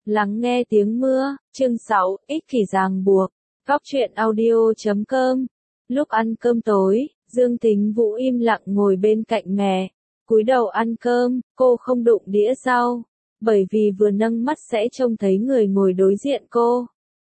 Lắng nghe tiếng mưa, chương 6, ích kỷ ràng buộc. Góc truyện audio.com. Lúc ăn cơm tối, Dương Tính Vũ im lặng ngồi bên cạnh mẹ, cúi đầu ăn cơm, cô không đụng đĩa rau, bởi vì vừa nâng mắt sẽ trông thấy người ngồi đối diện cô.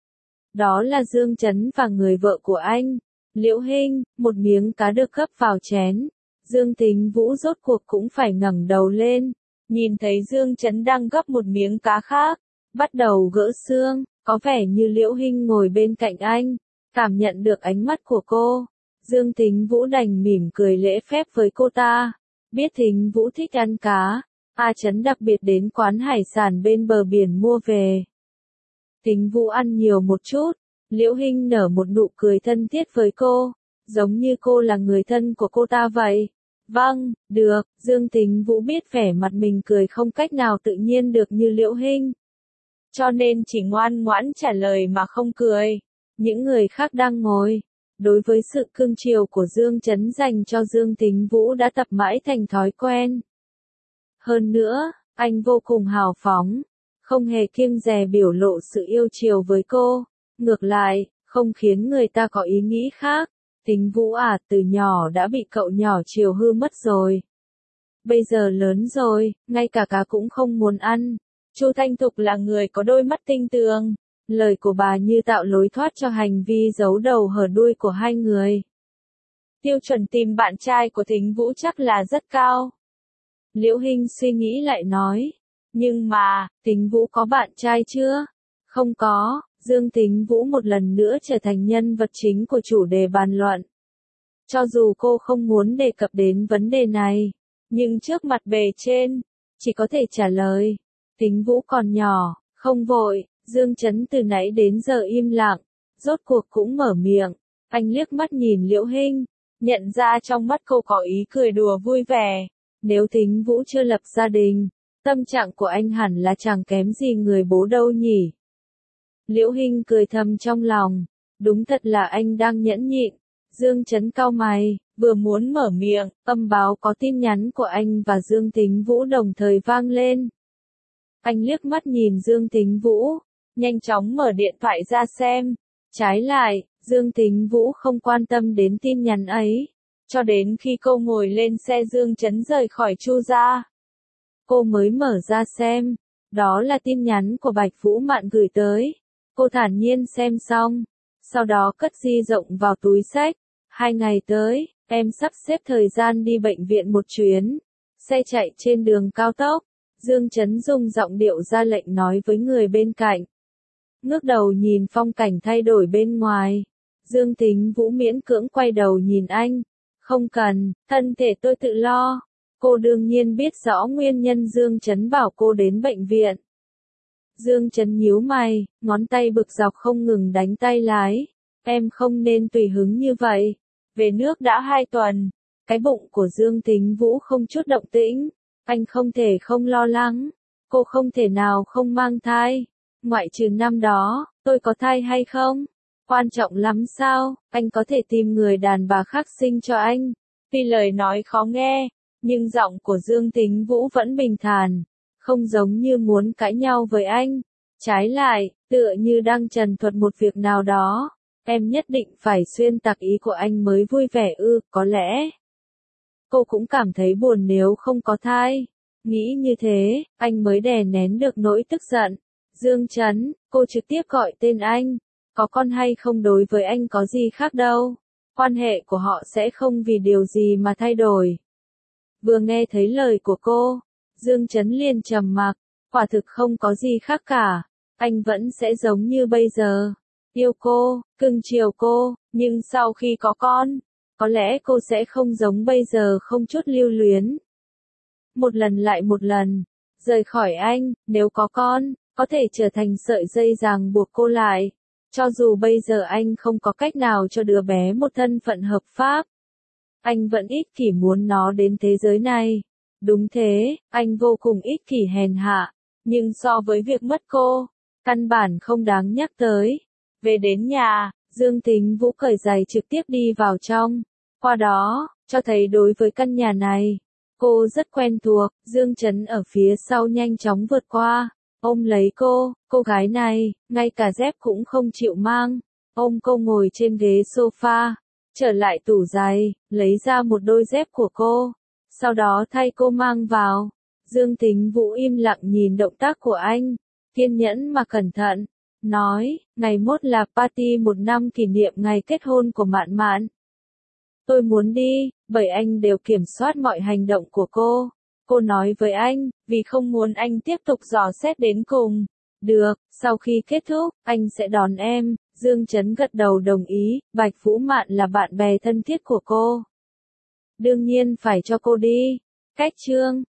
Đó là Dương Chấn và người vợ của anh, Liễu Hinh. Một miếng cá được gấp vào chén. Dương Tính Vũ rốt cuộc cũng phải ngẩng đầu lên, nhìn thấy Dương Chấn đang gấp một miếng cá khác, bắt đầu gỡ xương, có vẻ như Liễu Hinh ngồi bên cạnh anh, cảm nhận được ánh mắt của cô. Dương Tính Vũ đành mỉm cười lễ phép với cô ta, biết Tính Vũ thích ăn cá, A Chấn đặc biệt đến quán hải sản bên bờ biển mua về. Tính Vũ ăn nhiều một chút, Liễu Hinh nở một nụ cười thân thiết với cô, giống như cô là người thân của cô ta vậy. Vâng, được, Dương Tính Vũ biết vẻ mặt mình cười không cách nào tự nhiên được như Liễu Hinh, cho nên chỉ ngoan ngoãn trả lời mà không cười. Những người khác đang ngồi, đối với sự cưng chiều của Dương Chấn dành cho Dương Tính Vũ đã tập mãi thành thói quen. Hơn nữa, anh vô cùng hào phóng, không hề kiêng dè biểu lộ sự yêu chiều với cô, ngược lại, không khiến người ta có ý nghĩ khác. Tính Vũ à, từ nhỏ đã bị cậu nhỏ chiều hư mất rồi. Bây giờ lớn rồi, ngay cả cá cũng không muốn ăn. Chu Thanh Thục là người có đôi mắt tinh tường. Lời của bà như tạo lối thoát cho hành vi giấu đầu hở đuôi của hai người. Tiêu chuẩn tìm bạn trai của Tính Vũ chắc là rất cao. Liễu Hinh suy nghĩ lại nói. Nhưng mà, Tính Vũ có bạn trai chưa? Không có. Dương Tính Vũ một lần nữa trở thành nhân vật chính của chủ đề bàn luận. Cho dù cô không muốn đề cập đến vấn đề này, nhưng trước mặt bề trên, chỉ có thể trả lời. Tính Vũ còn nhỏ, không vội. Dương Chấn từ nãy đến giờ im lặng, rốt cuộc cũng mở miệng. Anh liếc mắt nhìn Liễu Hinh, nhận ra trong mắt cô có ý cười đùa vui vẻ. Nếu Tính Vũ chưa lập gia đình, tâm trạng của anh hẳn là chẳng kém gì người bố đâu nhỉ. Liễu Hinh cười thầm trong lòng, đúng thật là anh đang nhẫn nhịn. Dương Chấn cau mày, vừa muốn mở miệng, âm báo có tin nhắn của anh và Dương Tính Vũ đồng thời vang lên. Anh liếc mắt nhìn Dương Tính Vũ, nhanh chóng mở điện thoại ra xem. Trái lại, Dương Tính Vũ không quan tâm đến tin nhắn ấy, cho đến khi cô ngồi lên xe Dương Chấn rời khỏi Chu gia. Cô mới mở ra xem, đó là tin nhắn của Bạch Vũ Mạn gửi tới. Cô thản nhiên xem xong, sau đó cất di động vào túi xách. 2 ngày tới, em sắp xếp thời gian đi bệnh viện một chuyến. Xe chạy trên đường cao tốc. Dương Chấn dùng giọng điệu ra lệnh nói với người bên cạnh. Ngước đầu nhìn phong cảnh thay đổi bên ngoài. Dương Tính Vũ miễn cưỡng quay đầu nhìn anh. Không cần, thân thể tôi tự lo. Cô đương nhiên biết rõ nguyên nhân Dương Chấn bảo cô đến bệnh viện. Dương Chấn nhíu mày, ngón tay bực dọc không ngừng đánh tay lái. Em không nên tùy hứng như vậy. Về nước đã 2 tuần. Cái bụng của Dương Tính Vũ không chút động tĩnh. Anh không thể không lo lắng. Cô không thể nào không mang thai. Ngoại trừ năm đó, tôi có thai hay không? Quan trọng lắm sao? Anh có thể tìm người đàn bà khác sinh cho anh. Tuy lời nói khó nghe, nhưng giọng của Dương Tính Vũ vẫn bình thản. Không giống như muốn cãi nhau với anh. Trái lại, tựa như đang trần thuật một việc nào đó. Em nhất định phải xuyên tạc ý của anh mới vui vẻ ư, có lẽ. Cô cũng cảm thấy buồn nếu không có thai. Nghĩ như thế, anh mới đè nén được nỗi tức giận. Dương Chấn, cô trực tiếp gọi tên anh. Có con hay không đối với anh có gì khác đâu. Quan hệ của họ sẽ không vì điều gì mà thay đổi. Vừa nghe thấy lời của cô, Dương Chấn liền trầm mặc. Quả thực không có gì khác cả. Anh vẫn sẽ giống như bây giờ. Yêu cô, cưng chiều cô, nhưng sau khi có con, có lẽ cô sẽ không giống bây giờ không chút lưu luyến. Một lần lại một lần, rời khỏi anh, nếu có con, có thể trở thành sợi dây ràng buộc cô lại. Cho dù bây giờ anh không có cách nào cho đứa bé một thân phận hợp pháp, anh vẫn ích kỷ muốn nó đến thế giới này. Đúng thế, anh vô cùng ích kỷ hèn hạ, nhưng so với việc mất cô, căn bản không đáng nhắc tới. Về đến nhà, Dương Tính Vũ cởi giày trực tiếp đi vào trong. Qua đó, cho thấy đối với căn nhà này, cô rất quen thuộc. Dương Chấn ở phía sau nhanh chóng vượt qua. ôm lấy cô gái này, ngay cả dép cũng không chịu mang, ôm cô ngồi trên ghế sofa, trở lại tủ giày, lấy ra một đôi dép của cô, sau đó thay cô mang vào. Dương Tính Vũ im lặng nhìn động tác của anh, kiên nhẫn mà cẩn thận, nói, ngày mốt là party 1 năm kỷ niệm ngày kết hôn của Mạn Mạn. Tôi muốn đi, bởi anh đều kiểm soát mọi hành động của cô. Cô nói với anh, vì không muốn anh tiếp tục dò xét đến cùng. Được, sau khi kết thúc, anh sẽ đón em. Dương Chấn gật đầu đồng ý, Bạch Vũ Mạn là bạn bè thân thiết của cô. Đương nhiên phải cho cô đi. Cách chương